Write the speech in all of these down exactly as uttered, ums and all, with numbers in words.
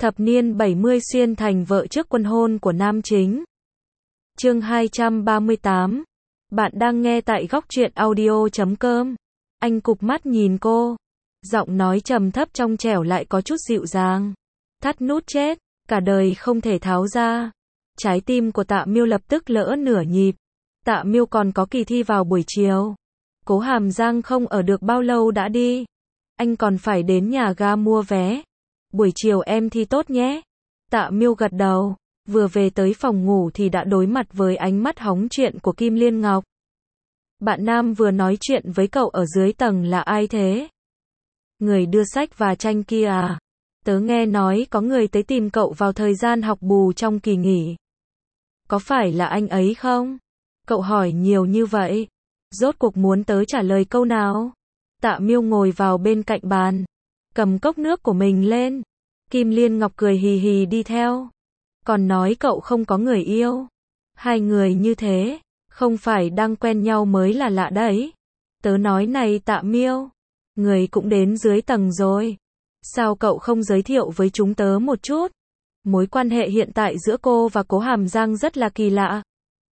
Thập niên bảy mươi xuyên thành vợ trước quân hôn của nam chính. Chương hai trăm ba mươi tám. Bạn đang nghe tại góc truyện audio chấm com. Anh cụp mắt nhìn cô. Giọng nói trầm thấp trong trẻo lại có chút dịu dàng. Thắt nút chết, cả đời không thể tháo ra. Trái tim của Tạ Miêu lập tức lỡ nửa nhịp. Tạ Miêu còn có kỳ thi vào buổi chiều. Cố Hàm Giang không ở được bao lâu đã đi. Anh còn phải đến nhà ga mua vé. Buổi chiều em thi tốt nhé. Tạ Miêu gật đầu. Vừa về tới phòng ngủ thì đã đối mặt với ánh mắt hóng chuyện của Kim Liên Ngọc. Bạn nam vừa nói chuyện với cậu ở dưới tầng là ai thế? Người đưa sách và tranh kia à? Tớ nghe nói có người tới tìm cậu vào thời gian học bù trong kỳ nghỉ. Có phải là anh ấy không? Cậu hỏi nhiều như vậy. Rốt cuộc muốn tớ trả lời câu nào? Tạ Miêu ngồi vào bên cạnh bàn. Cầm cốc nước của mình lên. Kim Liên Ngọc cười hì hì đi theo. Còn nói cậu không có người yêu. Hai người như thế, không phải đang quen nhau mới là lạ đấy. Tớ nói này Tạ Miêu, người cũng đến dưới tầng rồi. Sao cậu không giới thiệu với chúng tớ một chút? Mối quan hệ hiện tại giữa cô và Cố Hàm Giang rất là kỳ lạ.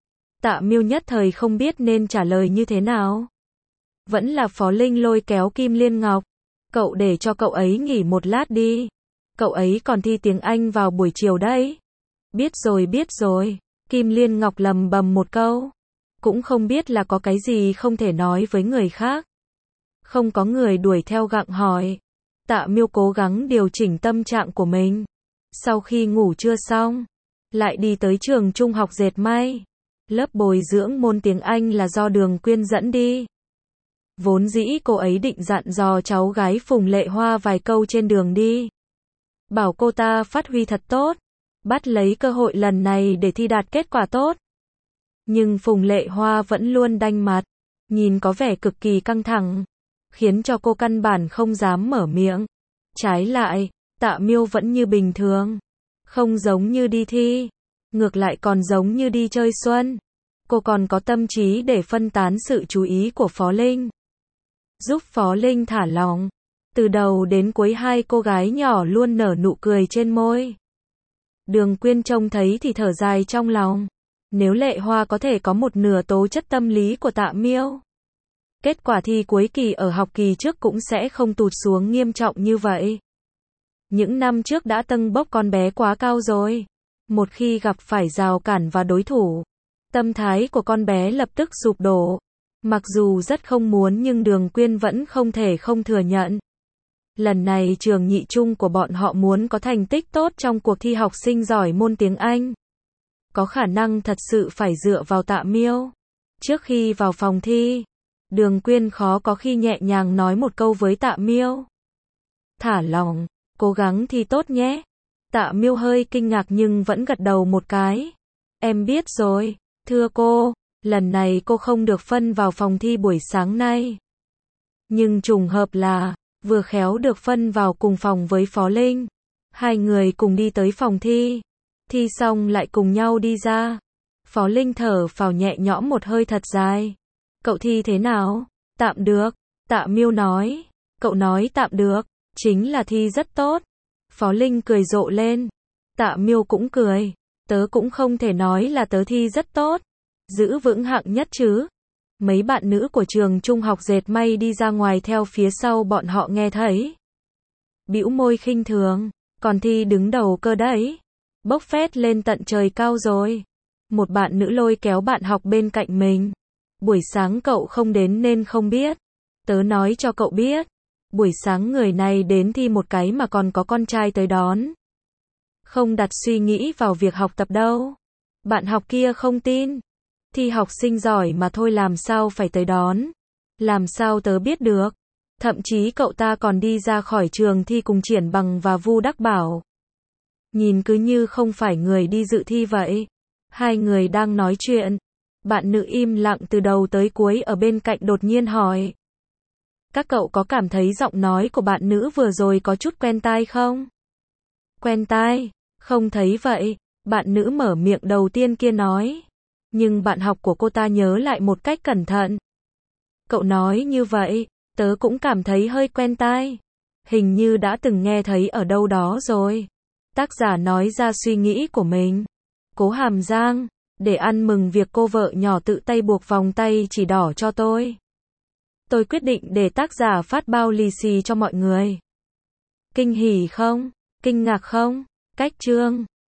Tạ Miêu nhất thời không biết nên trả lời như thế nào. Vẫn là Phó Linh lôi kéo Kim Liên Ngọc. Cậu để cho cậu ấy nghỉ một lát đi. Cậu ấy còn thi tiếng Anh vào buổi chiều đấy. Biết rồi biết rồi. Kim Liên Ngọc lầm bầm một câu. Cũng không biết là có cái gì không thể nói với người khác. Không có người đuổi theo gặng hỏi. Tạ Miêu cố gắng điều chỉnh tâm trạng của mình. Sau khi ngủ trưa xong, lại đi tới trường trung học dệt may. Lớp bồi dưỡng môn tiếng Anh là do Đường Quyên dẫn đi. Vốn dĩ cô ấy định dặn dò cháu gái Phùng Lệ Hoa vài câu trên đường đi. Bảo cô ta phát huy thật tốt. Bắt lấy cơ hội lần này để thi đạt kết quả tốt. Nhưng Phùng Lệ Hoa vẫn luôn đanh mặt. Nhìn có vẻ cực kỳ căng thẳng. Khiến cho cô căn bản không dám mở miệng. Trái lại, Tạ Miêu vẫn như bình thường. Không giống như đi thi. Ngược lại còn giống như đi chơi xuân. Cô còn có tâm trí để phân tán sự chú ý của Phó Linh. Giúp Phó Linh thả lỏng. Từ đầu đến cuối hai cô gái nhỏ luôn nở nụ cười trên môi. Đường Quyên trông thấy thì thở dài trong lòng. Nếu Lệ Hoa có thể có một nửa tố chất tâm lý của Tạ Miêu, kết quả thi cuối kỳ ở học kỳ trước cũng sẽ không tụt xuống nghiêm trọng như vậy. Những năm trước đã tâng bốc con bé quá cao rồi. Một khi gặp phải rào cản và đối thủ, tâm thái của con bé lập tức sụp đổ. Mặc dù rất không muốn nhưng Đường Quyên vẫn không thể không thừa nhận. Lần này trường nhị trung của bọn họ muốn có thành tích tốt trong cuộc thi học sinh giỏi môn tiếng Anh. Có khả năng thật sự phải dựa vào Tạ Miêu. Trước khi vào phòng thi, Đường Quyên khó có khi nhẹ nhàng nói một câu với Tạ Miêu. Thả lỏng, cố gắng thi tốt nhé. Tạ Miêu hơi kinh ngạc nhưng vẫn gật đầu một cái. Em biết rồi, thưa cô, lần này cô không được phân vào phòng thi buổi sáng nay. Nhưng trùng hợp là, vừa khéo được phân vào cùng phòng với Phó Linh. Hai người cùng đi tới phòng thi. Thi xong lại cùng nhau đi ra. Phó Linh thở phào nhẹ nhõm một hơi thật dài. Cậu thi thế nào? Tạm được. Tạ Miêu nói. Cậu nói tạm được, chính là thi rất tốt. Phó Linh cười rộ lên. Tạ Miêu cũng cười. Tớ cũng không thể nói là tớ thi rất tốt. Giữ vững hạng nhất chứ. Mấy bạn nữ của trường trung học dệt may đi ra ngoài theo phía sau bọn họ nghe thấy. Bĩu môi khinh thường. Còn thi đứng đầu cơ đấy. Bốc phét lên tận trời cao rồi. Một bạn nữ lôi kéo bạn học bên cạnh mình. Buổi sáng cậu không đến nên không biết. Tớ nói cho cậu biết. Buổi sáng người này đến thi một cái mà còn có con trai tới đón. Không đặt suy nghĩ vào việc học tập đâu. Bạn học kia không tin. Thi học sinh giỏi mà thôi làm sao phải tới đón. Làm sao tớ biết được. Thậm chí cậu ta còn đi ra khỏi trường thi cùng Triển Bằng và Vu Đắc Bảo. Nhìn cứ như không phải người đi dự thi vậy. Hai người đang nói chuyện. Bạn nữ im lặng từ đầu tới cuối ở bên cạnh đột nhiên hỏi. Các cậu có cảm thấy giọng nói của bạn nữ vừa rồi có chút quen tai không? Quen tai? Không thấy vậy. Bạn nữ mở miệng đầu tiên kia nói. Nhưng bạn học của cô ta nhớ lại một cách cẩn thận. Cậu nói như vậy, tớ cũng cảm thấy hơi quen tai. Hình như đã từng nghe thấy ở đâu đó rồi. Tác giả nói ra suy nghĩ của mình. Cố Hàm Giang, để ăn mừng việc cô vợ nhỏ tự tay buộc vòng tay chỉ đỏ cho tôi. Tôi quyết định để tác giả phát bao lì xì cho mọi người. Kinh hỉ không? Kinh ngạc không? Cách chương